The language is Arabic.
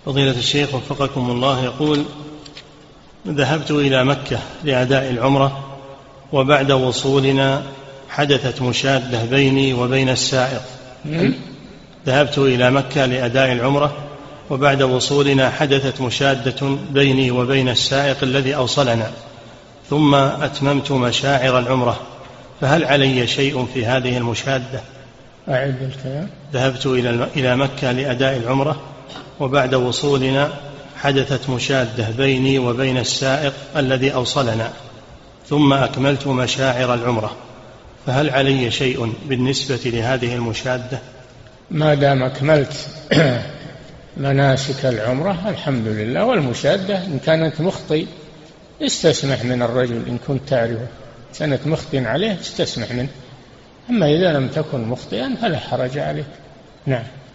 فضيلة الشيخ وفقكم الله، يقول: ذهبت إلى مكة لأداء العمرة، وبعد وصولنا حدثت مشادة بيني وبين السائق. ذهبت إلى مكة لأداء العمرة، وبعد وصولنا حدثت مشادة بيني وبين السائق الذي أوصلنا، ثم أتممت مشاعر العمرة، فهل علي شيء في هذه المشادة؟ أعد الكلام. ذهبت إلى مكة لأداء العمرة، وبعد وصولنا حدثت مشادة بيني وبين السائق الذي أوصلنا، ثم أكملت مشاعر العمرة، فهل علي شيء بالنسبة لهذه المشادة؟ ما دام أكملت مناسك العمرة الحمد لله. والمشادة إن كانت مخطئ استسمح من الرجل، إن كنت تعرفه كانت مخطئ عليه استسمح منه، أما إذا لم تكن مخطئا فلا حرج عليك. نعم.